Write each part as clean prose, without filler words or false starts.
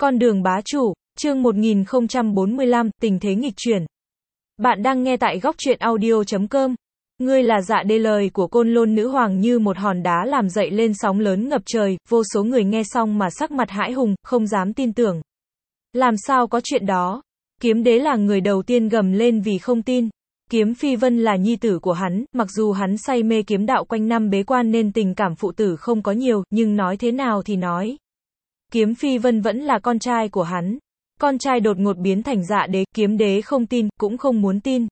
Con đường bá chủ, chương 1045, tình thế nghịch chuyển. Bạn đang nghe tại góc truyện audio.com. Ngươi là Dạ Đế. Lời của Côn Lôn nữ hoàng như một hòn đá làm dậy lên sóng lớn ngập trời, vô số người nghe xong mà sắc mặt hãi hùng, không dám tin tưởng. Làm sao có chuyện đó? Kiếm đế là người đầu tiên gầm lên vì không tin. Kiếm Phi Vân là nhi tử của hắn, mặc dù hắn say mê kiếm đạo quanh năm bế quan nên tình cảm phụ tử không có nhiều, nhưng nói thế nào thì nói. Kiếm Phi Vân vẫn là con trai của hắn. Con trai đột ngột biến thành Dạ Đế, kiếm đế không tin, cũng không muốn tin.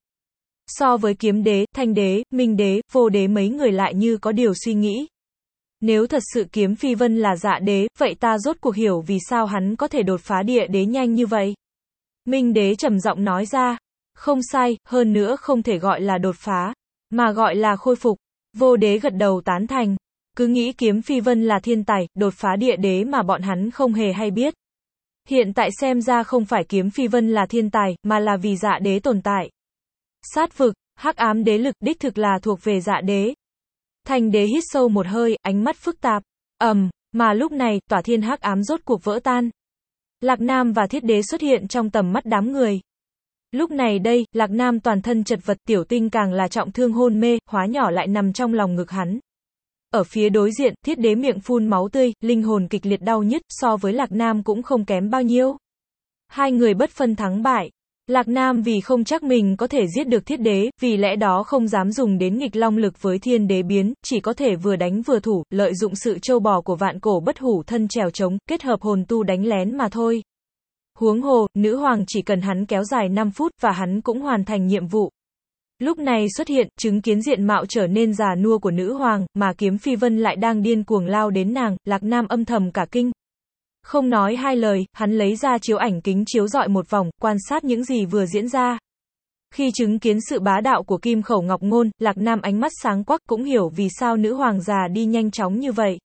So với kiếm đế, thanh đế, minh đế, vô đế mấy người lại như có điều suy nghĩ. Nếu thật sự kiếm Phi Vân là Dạ Đế, vậy ta rốt cuộc hiểu vì sao hắn có thể đột phá địa đế nhanh như vậy. Minh đế trầm giọng nói ra. Không sai, hơn nữa không thể gọi là đột phá, mà gọi là khôi phục. Vô đế gật đầu tán thành. Cứ nghĩ kiếm Phi Vân là thiên tài, đột phá địa đế mà bọn hắn không hề hay biết. Hiện tại xem ra không phải kiếm Phi Vân là thiên tài, mà là vì Dạ Đế tồn tại. Sát vực, hắc ám đế lực đích thực là thuộc về Dạ Đế. Thanh đế hít sâu một hơi, ánh mắt phức tạp. Mà lúc này, tỏa thiên hắc ám rốt cuộc vỡ tan. Lạc Nam và Thiết Đế xuất hiện trong tầm mắt đám người. Lúc này đây, Lạc Nam toàn thân chật vật, Tiểu Tinh càng là trọng thương hôn mê, hóa nhỏ lại nằm trong lòng ngực hắn. Ở phía đối diện, Thiết Đế miệng phun máu tươi, linh hồn kịch liệt đau nhức, so với Lạc Nam cũng không kém bao nhiêu. Hai người bất phân thắng bại. Lạc Nam vì không chắc mình có thể giết được Thiết Đế, vì lẽ đó không dám dùng đến nghịch long lực với thiên đế biến, chỉ có thể vừa đánh vừa thủ, lợi dụng sự trâu bò của vạn cổ bất hủ thân trèo trống, kết hợp hồn tu đánh lén mà thôi. Huống hồ, nữ hoàng chỉ cần hắn kéo dài 5 phút và hắn cũng hoàn thành nhiệm vụ. Lúc này xuất hiện, chứng kiến diện mạo trở nên già nua của nữ hoàng, mà kiếm Phi Vân lại đang điên cuồng lao đến nàng, Lạc Nam âm thầm cả kinh. Không nói hai lời, hắn lấy ra chiếu ảnh kính chiếu rọi một vòng, quan sát những gì vừa diễn ra. Khi chứng kiến sự bá đạo của Kim Khẩu Ngọc Ngôn, Lạc Nam ánh mắt sáng quắc cũng hiểu vì sao nữ hoàng già đi nhanh chóng như vậy.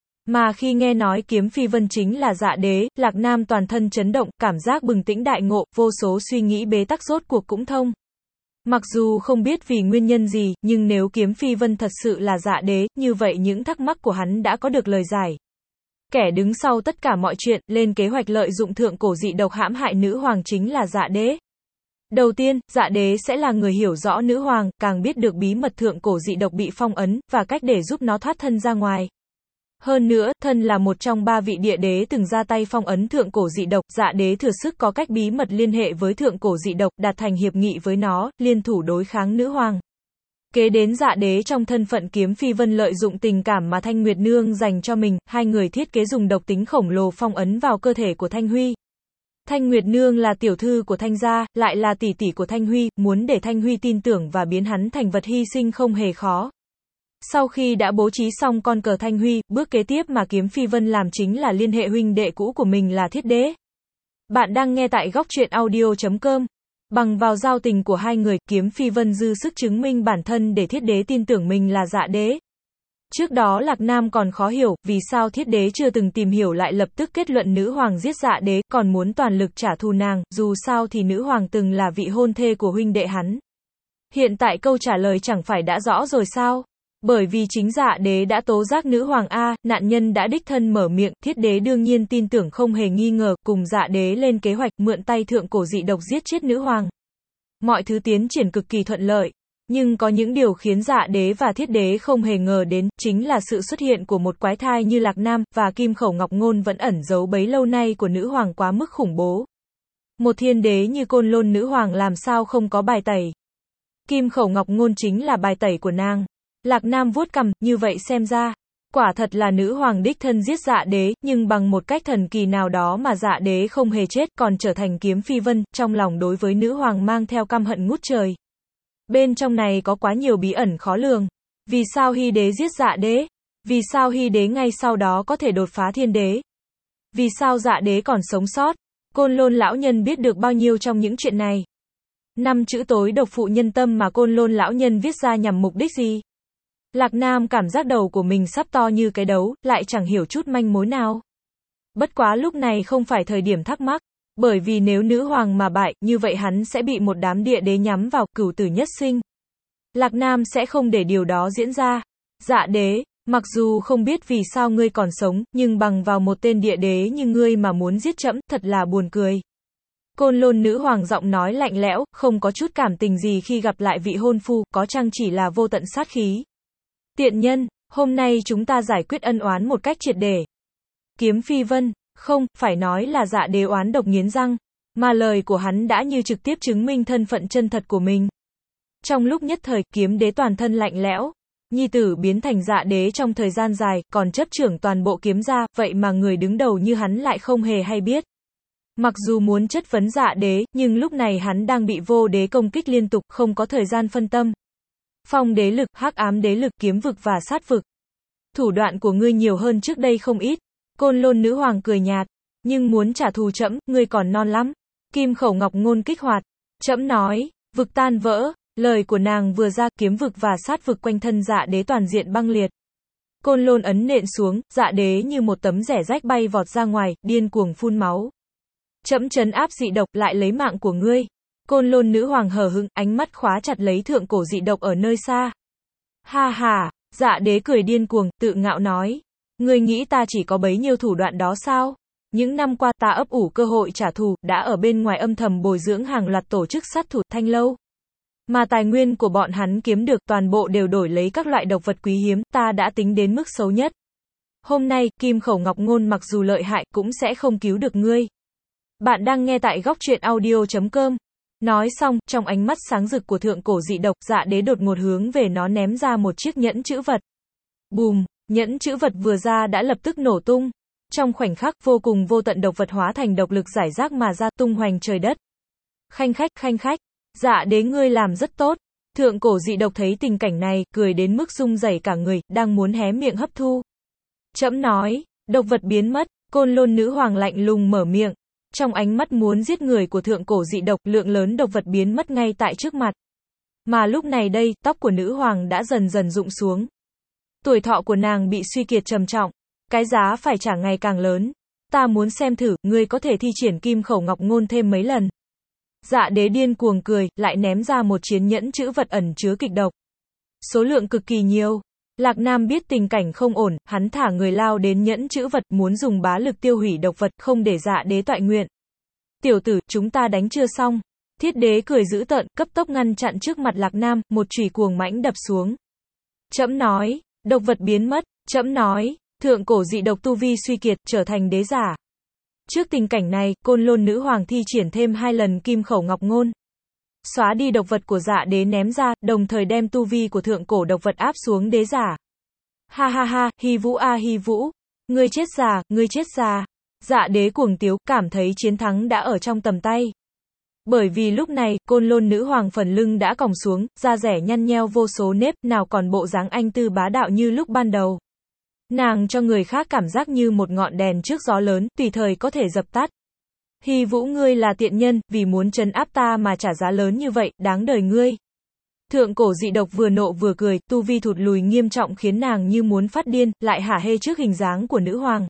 Mà khi nghe nói kiếm Phi Vân chính là Dạ Đế, Lạc Nam toàn thân chấn động, cảm giác bừng tỉnh đại ngộ, vô số suy nghĩ bế tắc rốt cuộc cũng thông. Mặc dù không biết vì nguyên nhân gì, nhưng nếu kiếm Phi Vân thật sự là Dạ Đế, như vậy những thắc mắc của hắn đã có được lời giải. Kẻ đứng sau tất cả mọi chuyện, lên kế hoạch lợi dụng thượng cổ dị độc hãm hại nữ hoàng chính là Dạ Đế. Đầu tiên, Dạ Đế sẽ là người hiểu rõ nữ hoàng, càng biết được bí mật thượng cổ dị độc bị phong ấn, và cách để giúp nó thoát thân ra ngoài. Hơn nữa, thân là một trong 3 vị địa đế từng ra tay phong ấn thượng cổ dị độc, Dạ Đế thừa sức có cách bí mật liên hệ với thượng cổ dị độc, đạt thành hiệp nghị với nó, liên thủ đối kháng nữ hoàng. Kế đến Dạ Đế trong thân phận kiếm Phi Vân lợi dụng tình cảm mà Thanh Nguyệt Nương dành cho mình, hai người thiết kế dùng độc tính khổng lồ phong ấn vào cơ thể của Thanh Huy. Thanh Nguyệt Nương là tiểu thư của Thanh gia, lại là tỷ tỷ của Thanh Huy, muốn để Thanh Huy tin tưởng và biến hắn thành vật hy sinh không hề khó. Sau khi đã bố trí xong con cờ Thanh Huy, bước kế tiếp mà kiếm Phi Vân làm chính là liên hệ huynh đệ cũ của mình là Thiết Đế. Bạn đang nghe tại góc truyện audio.com. Bằng vào giao tình của hai người, kiếm Phi Vân dư sức chứng minh bản thân để Thiết Đế tin tưởng mình là Dạ Đế. Trước đó Lạc Nam còn khó hiểu, vì sao Thiết Đế chưa từng tìm hiểu lại lập tức kết luận nữ hoàng giết Dạ Đế, còn muốn toàn lực trả thù nàng, dù sao thì nữ hoàng từng là vị hôn thê của huynh đệ hắn. Hiện tại câu trả lời chẳng phải đã rõ rồi sao? Bởi vì chính Dạ Đế đã tố giác nữ hoàng nạn nhân đã đích thân mở miệng, Thiết Đế đương nhiên tin tưởng không hề nghi ngờ, cùng Dạ Đế lên kế hoạch, mượn tay thượng cổ dị độc giết chết nữ hoàng. Mọi thứ tiến triển cực kỳ thuận lợi. Nhưng có những điều khiến Dạ Đế và Thiết Đế không hề ngờ đến, chính là sự xuất hiện của một quái thai như Lạc Nam, và Kim Khẩu Ngọc Ngôn vẫn ẩn giấu bấy lâu nay của nữ hoàng quá mức khủng bố. Một thiên đế như Côn Lôn nữ hoàng làm sao không có bài tẩy. Kim Khẩu Ngọc Ngôn chính là bài tẩy của nàng. Lạc Nam vuốt cằm, như vậy xem ra, quả thật là nữ hoàng đích thân giết Dạ Đế, nhưng bằng một cách thần kỳ nào đó mà Dạ Đế không hề chết, còn trở thành kiếm Phi Vân, trong lòng đối với nữ hoàng mang theo căm hận ngút trời. Bên trong này có quá nhiều bí ẩn khó lường. Vì sao Hy Đế giết Dạ Đế? Vì sao Hy Đế ngay sau đó có thể đột phá thiên đế? Vì sao Dạ Đế còn sống sót? Côn Lôn lão nhân biết được bao nhiêu trong những chuyện này? 5 chữ tối độc phụ nhân tâm mà Côn Lôn lão nhân viết ra nhằm mục đích gì? Lạc Nam cảm giác đầu của mình sắp to như cái đấu, lại chẳng hiểu chút manh mối nào. Bất quá lúc này không phải thời điểm thắc mắc, bởi vì nếu nữ hoàng mà bại, như vậy hắn sẽ bị một đám địa đế nhắm vào, cửu tử nhất sinh. Lạc Nam sẽ không để điều đó diễn ra. Dạ Đế, Mặc dù không biết vì sao ngươi còn sống, nhưng bằng vào một tên địa đế như ngươi mà muốn giết trẫm, thật là buồn cười. Côn Lôn nữ hoàng giọng nói lạnh lẽo, không có chút cảm tình gì khi gặp lại vị hôn phu, có chăng chỉ là vô tận sát khí. Tiện nhân, hôm nay chúng ta giải quyết ân oán một cách triệt để. Kiếm Phi Vân, không, phải nói là Dạ Đế oán độc nghiến răng, mà lời của hắn đã như trực tiếp chứng minh thân phận chân thật của mình. Trong lúc nhất thời, Kiếm Đế toàn thân lạnh lẽo, nhi tử biến thành Dạ Đế trong thời gian dài, còn chấp trưởng toàn bộ kiếm gia, vậy mà người đứng đầu như hắn lại không hề hay biết. Mặc dù muốn chất vấn Dạ Đế, nhưng lúc này hắn đang bị vô đế công kích liên tục, không có thời gian phân tâm. Phong đế lực, hắc ám đế lực, kiếm vực và sát vực. Thủ đoạn của ngươi nhiều hơn trước đây không ít. Côn Lôn nữ hoàng cười nhạt, nhưng muốn trả thù trẫm, ngươi còn non lắm. Kim Khẩu Ngọc Ngôn kích hoạt. Trẫm nói, vực tan vỡ. Lời của nàng vừa ra, kiếm vực và sát vực quanh thân Dạ Đế toàn diện băng liệt. Côn Lôn ấn nện xuống, Dạ Đế như một tấm rẻ rách bay vọt ra ngoài, điên cuồng phun máu. Trẫm trấn áp dị độc, lại lấy mạng của ngươi. Côn Lôn nữ hoàng hờ hững, ánh mắt khóa chặt lấy thượng cổ dị độc ở nơi xa. Ha ha, Dạ Đế cười điên cuồng, tự ngạo nói. Ngươi nghĩ ta chỉ có bấy nhiêu thủ đoạn đó sao? Những năm qua ta ấp ủ cơ hội trả thù, đã ở bên ngoài âm thầm bồi dưỡng hàng loạt tổ chức sát thủ Thanh Lâu. Mà tài nguyên của bọn hắn kiếm được toàn bộ đều đổi lấy các loại độc vật quý hiếm, ta đã tính đến mức xấu nhất. Hôm nay, Kim Khẩu Ngọc Ngôn mặc dù lợi hại cũng sẽ không cứu được ngươi. Bạn đang nghe tại góc truyện audio.com. Nói xong, trong ánh mắt sáng rực của thượng cổ dị độc, Dạ Đế đột ngột hướng về nó ném ra một chiếc nhẫn chữ vật. Bùm, nhẫn chữ vật vừa ra đã lập tức nổ tung. Trong khoảnh khắc, vô cùng vô tận độc vật hóa thành độc lực giải rác mà ra, tung hoành trời đất. Khanh khách, Dạ Đế ngươi làm rất tốt. Thượng cổ dị độc thấy tình cảnh này, cười đến mức rung rẩy cả người, đang muốn hé miệng hấp thu. Trẫm nói, độc vật biến mất, Côn Lôn nữ hoàng lạnh lùng mở miệng. Trong ánh mắt muốn giết người của thượng cổ dị độc, lượng lớn độc vật biến mất ngay tại trước mặt. Mà lúc này đây, tóc của nữ hoàng đã dần dần rụng xuống. Tuổi thọ của nàng bị suy kiệt trầm trọng. Cái giá phải trả ngày càng lớn. Ta muốn xem thử, ngươi có thể thi triển Kim Khẩu Ngọc Ngôn thêm mấy lần. Dạ Đế điên cuồng cười, lại ném ra một chiến nhẫn chữ vật ẩn chứa kịch độc. Số lượng cực kỳ nhiều. Lạc Nam biết tình cảnh không ổn, hắn thả người lao đến nhẫn chữ vật, muốn dùng bá lực tiêu hủy độc vật, không để Dạ Đế toại nguyện. Tiểu tử, chúng ta đánh chưa xong. Thiết Đế cười dữ tợn, cấp tốc ngăn chặn trước mặt Lạc Nam, một chùy cuồng mãnh đập xuống. Trẫm nói, độc vật biến mất, trẫm nói, thượng cổ dị độc tu vi suy kiệt, trở thành đế giả. Trước tình cảnh này, Côn Lôn nữ hoàng thi triển thêm 2 lần Kim Khẩu Ngọc Ngôn. Xóa đi độc vật của Dạ Đế ném ra, đồng thời đem tu vi của thượng cổ độc vật áp xuống đế giả. Ha ha ha, Hy Vũ a Hy Vũ. Ngươi chết già, ngươi chết già. Dạ Đế cuồng tiếu, cảm thấy chiến thắng đã ở trong tầm tay. Bởi vì lúc này, Côn Lôn nữ hoàng phần lưng đã còng xuống, da rẻ nhăn nheo vô số nếp, nào còn bộ dáng anh tư bá đạo như lúc ban đầu. Nàng cho người khác cảm giác như một ngọn đèn trước gió lớn, tùy thời có thể dập tắt. Hy Vũ ngươi là tiện nhân, vì muốn trấn áp ta mà trả giá lớn như vậy, đáng đời ngươi. Thượng cổ dị độc vừa nộ vừa cười, tu vi thụt lùi nghiêm trọng khiến nàng như muốn phát điên, lại hả hê trước hình dáng của nữ hoàng.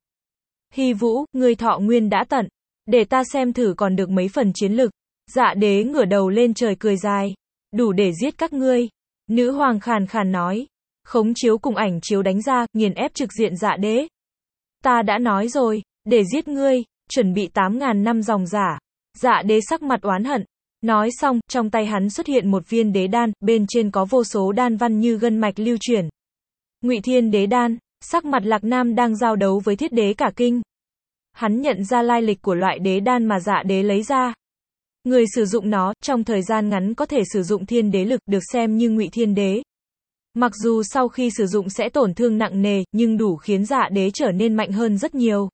Hy Vũ, ngươi thọ nguyên đã tận. Để ta xem thử còn được mấy phần chiến lực. Dạ Đế ngửa đầu lên trời cười dài. Đủ để giết các ngươi. Nữ hoàng khàn khàn nói. Khống chiếu cùng ảnh chiếu đánh ra, nghiền ép trực diện Dạ Đế. Ta đã nói rồi, để giết ngươi, chuẩn bị 8.000 năm dòng giả. Dạ Đế sắc mặt oán hận. Nói xong, trong tay hắn xuất hiện một viên đế đan, bên trên có vô số đan văn như gân mạch lưu chuyển. Ngụy Thiên đế đan, sắc mặt Lạc Nam đang giao đấu với Thiết Đế cả kinh. Hắn nhận ra lai lịch của loại đế đan mà Dạ Đế lấy ra. Người sử dụng nó, trong thời gian ngắn có thể sử dụng thiên đế lực, được xem như Ngụy Thiên đế. Mặc dù sau khi sử dụng sẽ tổn thương nặng nề, nhưng đủ khiến Dạ Đế trở nên mạnh hơn rất nhiều.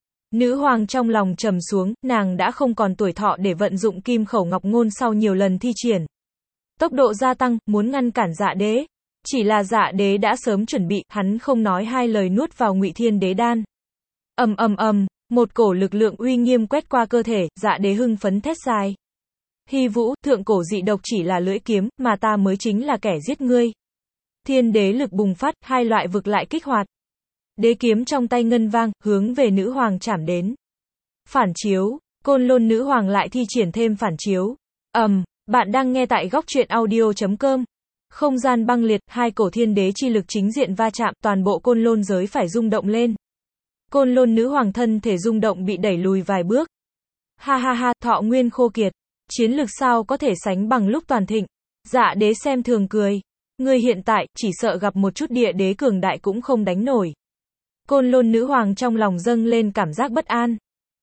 Nữ hoàng trong lòng trầm xuống, nàng đã không còn tuổi thọ để vận dụng Kim Khẩu Ngọc Ngôn sau nhiều lần thi triển. Tốc độ gia tăng, muốn ngăn cản Dạ Đế. Chỉ là Dạ Đế đã sớm chuẩn bị, hắn không nói hai lời nuốt vào Ngụy Thiên đế đan. Một cổ lực lượng uy nghiêm quét qua cơ thể, Dạ Đế hưng phấn thét dài. Hy Vũ, thượng cổ dị độc chỉ là lưỡi kiếm, mà ta mới chính là kẻ giết ngươi. Thiên đế lực bùng phát, hai loại vực lại kích hoạt. Đế kiếm trong tay ngân vang, hướng về nữ hoàng chảm đến. Phản chiếu, Côn Lôn nữ hoàng lại thi triển thêm phản chiếu. Bạn đang nghe tại góc truyện audio.com. Không gian băng liệt, hai cổ thiên đế chi lực chính diện va chạm, toàn bộ côn lôn giới phải rung động lên. Côn lôn nữ hoàng thân thể rung động bị đẩy lùi vài bước. Ha ha ha, thọ nguyên khô kiệt. Chiến lực sao có thể sánh bằng lúc toàn thịnh. Dạ đế xem thường cười. Ngươi hiện tại, chỉ sợ gặp một chút địa đế cường đại cũng không đánh nổi. Côn lôn nữ hoàng trong lòng dâng lên cảm giác bất an.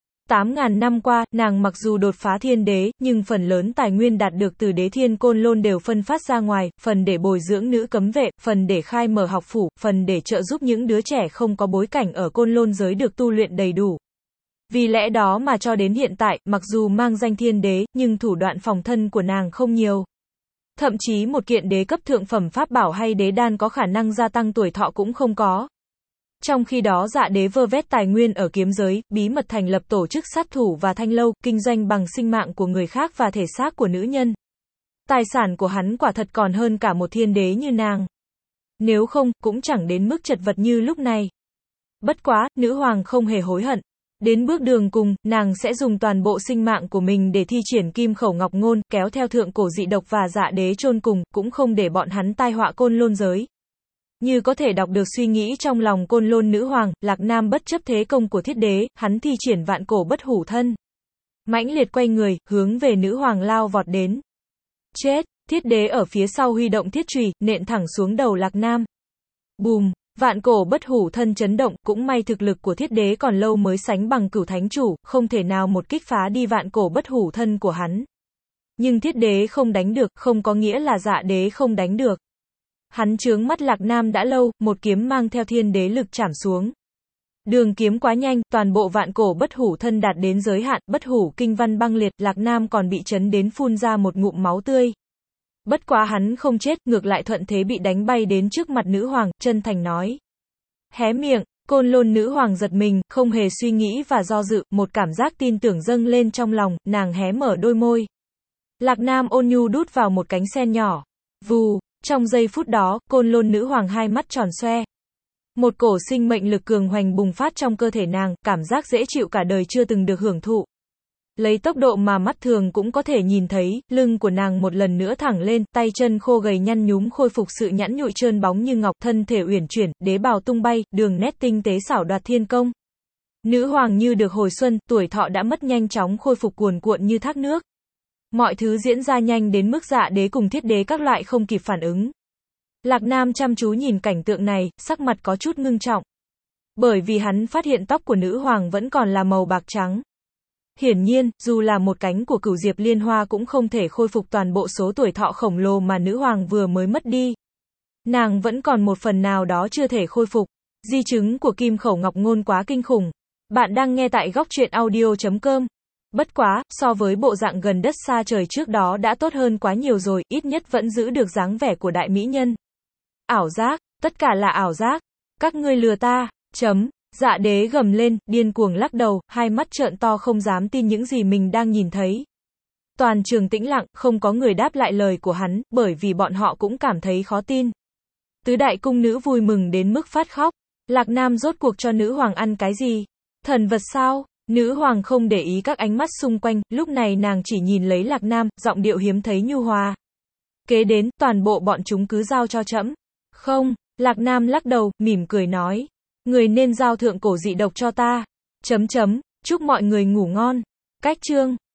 8.000 năm qua, nàng mặc dù đột phá thiên đế, nhưng phần lớn tài nguyên đạt được từ đế thiên côn lôn đều phân phát ra ngoài, phần để bồi dưỡng nữ cấm vệ, phần để khai mở học phủ, phần để trợ giúp những đứa trẻ không có bối cảnh ở côn lôn giới được tu luyện đầy đủ. Vì lẽ đó mà cho đến hiện tại, mặc dù mang danh thiên đế, nhưng thủ đoạn phòng thân của nàng không nhiều. Thậm chí một kiện đế cấp thượng phẩm pháp bảo hay đế đan có khả năng gia tăng tuổi thọ cũng không có. Trong khi đó dạ đế vơ vét tài nguyên ở kiếm giới, bí mật thành lập tổ chức sát thủ và thanh lâu, kinh doanh bằng sinh mạng của người khác và thể xác của nữ nhân. Tài sản của hắn quả thật còn hơn cả một thiên đế như nàng. Nếu không, cũng chẳng đến mức chật vật như lúc này. Bất quá, nữ hoàng không hề hối hận. Đến bước đường cùng, nàng sẽ dùng toàn bộ sinh mạng của mình để thi triển kim khẩu ngọc ngôn, kéo theo thượng cổ dị độc và dạ đế chôn cùng, cũng không để bọn hắn tai họa côn lôn giới. Như có thể đọc được suy nghĩ trong lòng côn lôn nữ hoàng, Lạc Nam bất chấp thế công của thiết đế, hắn thi triển vạn cổ bất hủ thân. Mãnh liệt quay người, hướng về nữ hoàng lao vọt đến. Chết, thiết đế ở phía sau huy động thiết chùy, nện thẳng xuống đầu Lạc Nam. Bùm, vạn cổ bất hủ thân chấn động, cũng may thực lực của thiết đế còn lâu mới sánh bằng cửu thánh chủ, không thể nào một kích phá đi vạn cổ bất hủ thân của hắn. Nhưng thiết đế không đánh được, không có nghĩa là dạ đế không đánh được. Hắn chướng mắt Lạc Nam đã lâu, một kiếm mang theo thiên đế lực chảm xuống. Đường kiếm quá nhanh, toàn bộ vạn cổ bất hủ thân đạt đến giới hạn, bất hủ kinh văn băng liệt, Lạc Nam còn bị chấn đến phun ra một ngụm máu tươi. Bất quá hắn không chết, ngược lại thuận thế bị đánh bay đến trước mặt nữ hoàng, chân thành nói. Hé miệng, côn lôn nữ hoàng giật mình, không hề suy nghĩ và do dự, một cảm giác tin tưởng dâng lên trong lòng, nàng hé mở đôi môi. Lạc Nam ôn nhu đút vào một cánh sen nhỏ. Vù. Trong giây phút đó, côn lôn nữ hoàng hai mắt tròn xoe. Một cổ sinh mệnh lực cường hoành bùng phát trong cơ thể nàng, cảm giác dễ chịu cả đời chưa từng được hưởng thụ. Lấy tốc độ mà mắt thường cũng có thể nhìn thấy, lưng của nàng một lần nữa thẳng lên, tay chân khô gầy nhăn nhúm khôi phục sự nhẵn nhụi trơn bóng như ngọc, thân thể uyển chuyển, đế bào tung bay, đường nét tinh tế xảo đoạt thiên công. Nữ hoàng như được hồi xuân, tuổi thọ đã mất nhanh chóng khôi phục cuồn cuộn như thác nước. Mọi thứ diễn ra nhanh đến mức dạ đế cùng thiết đế các loại không kịp phản ứng. Lạc Nam chăm chú nhìn cảnh tượng này, sắc mặt có chút ngưng trọng. Bởi vì hắn phát hiện tóc của nữ hoàng vẫn còn là màu bạc trắng. Hiển nhiên, dù là một cánh của cửu diệp liên hoa cũng không thể khôi phục toàn bộ số tuổi thọ khổng lồ mà nữ hoàng vừa mới mất đi. Nàng vẫn còn một phần nào đó chưa thể khôi phục. Di chứng của kim khẩu ngọc ngôn quá kinh khủng. Bạn đang nghe tại góc truyện audio.com. Bất quá, so với bộ dạng gần đất xa trời trước đó đã tốt hơn quá nhiều rồi, ít nhất vẫn giữ được dáng vẻ của đại mỹ nhân. Ảo giác, tất cả là ảo giác. Các ngươi lừa ta, Dạ đế gầm lên, điên cuồng lắc đầu, hai mắt trợn to không dám tin những gì mình đang nhìn thấy. Toàn trường tĩnh lặng, không có người đáp lại lời của hắn, bởi vì bọn họ cũng cảm thấy khó tin. Tứ đại cung nữ vui mừng đến mức phát khóc. Lạc Nam rốt cuộc cho nữ hoàng ăn cái gì? Thần vật sao? Nữ hoàng không để ý các ánh mắt xung quanh, lúc này nàng chỉ nhìn lấy Lạc Nam, giọng điệu hiếm thấy nhu hòa. Kế đến, toàn bộ bọn chúng cứ giao cho trẫm. Không, Lạc Nam lắc đầu, mỉm cười nói. Người nên giao thượng cổ dị độc cho ta. Chúc mọi người ngủ ngon. Cách chương.